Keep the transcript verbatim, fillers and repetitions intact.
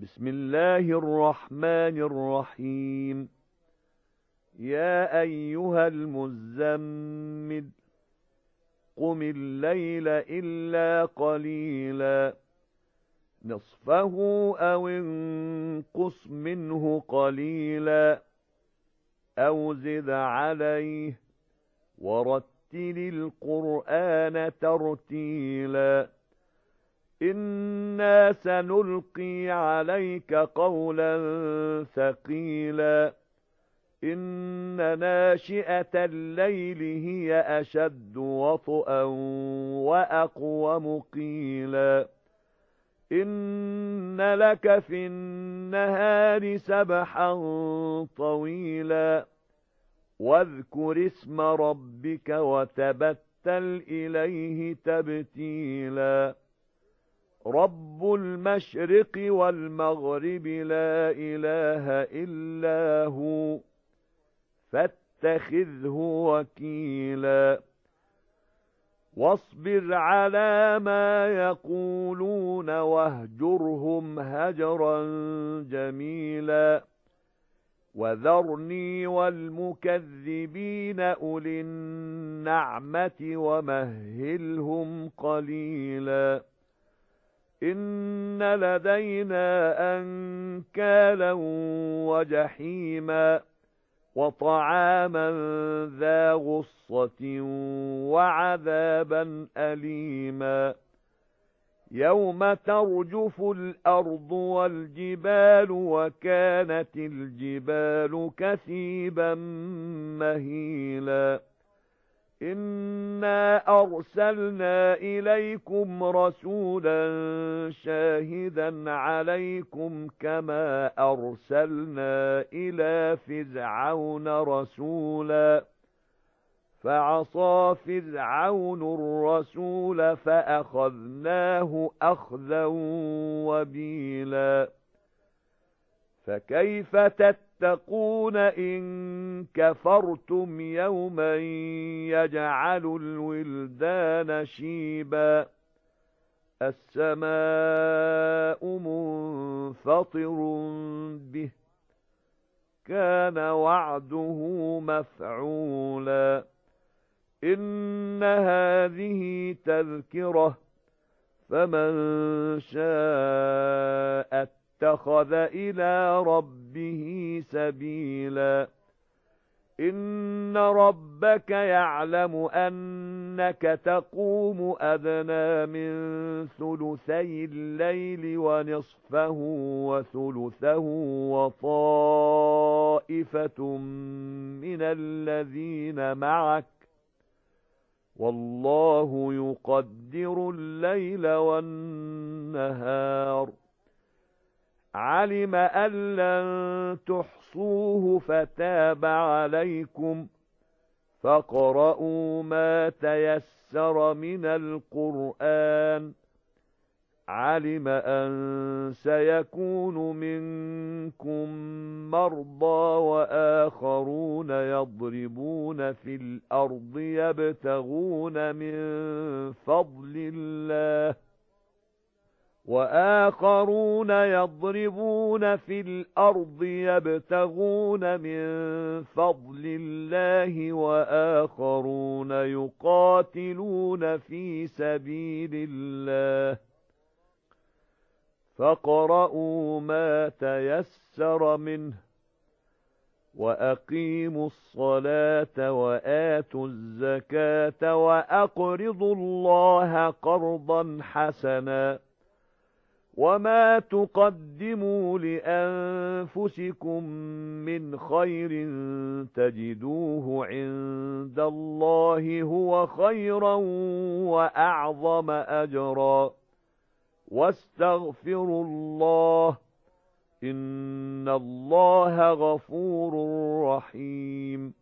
بسم الله الرحمن الرحيم. يا أيها المزمل قم الليل إلا قليلا نصفه أو انقص منه قليلا أو زد عليه ورتل القرآن ترتيلا إنا سنلقي عليك قولا ثقيلا إن ناشئة الليل هي أشد وطئا وأقوم قيلا إن لك في النهار سبحا طويلا واذكر اسم ربك وتبتل إليه تبتيلا رب المشرق والمغرب لا إله إلا هو فاتخذه وكيلا واصبر على ما يقولون واهجرهم هجرا جميلا وذرني والمكذبين أولي النعمة ومهلهم قليلا إن لدينا أنكالا وجحيما وطعاما ذا غصة وعذابا أليما يوم ترجف الأرض والجبال وكانت الجبال كثيبا مهيلا إنا أرسلنا إليكم رسولا شاهدا عليكم كما أرسلنا إلى فرعون رسولا فعصى فرعون الرسول فأخذناه أخذا وبيلا فكيف تتقون إن كفرتم يوما يجعل الولدان شيبا السماء منفطر به كان وعده مفعولا إن هذه تذكرة فمن شاء اتخذ إلى ربه سبيلا إن ربك يعلم أنك تقوم أدنى من ثلثي الليل ونصفه وثلثه وطائفة من الذين معك والله يقدر الليل والنهار علم أن لن تحصوه فتاب عليكم فاقرؤوا ما تيسر من القرآن علم أن سيكون منكم مرضى وآخرون يضربون في الأرض يبتغون من فضل الله وآخرون يضربون في الأرض يبتغون من فضل الله وآخرون يقاتلون في سبيل الله فاقرؤوا ما تيسر منه وأقيموا الصلاة وآتوا الزكاة وأقرضوا الله قرضا حسنا وما تقدموا لأنفسكم من خير تجدوه عند الله هو خيرا وأعظم أجرا واستغفروا الله إن الله غفور رحيم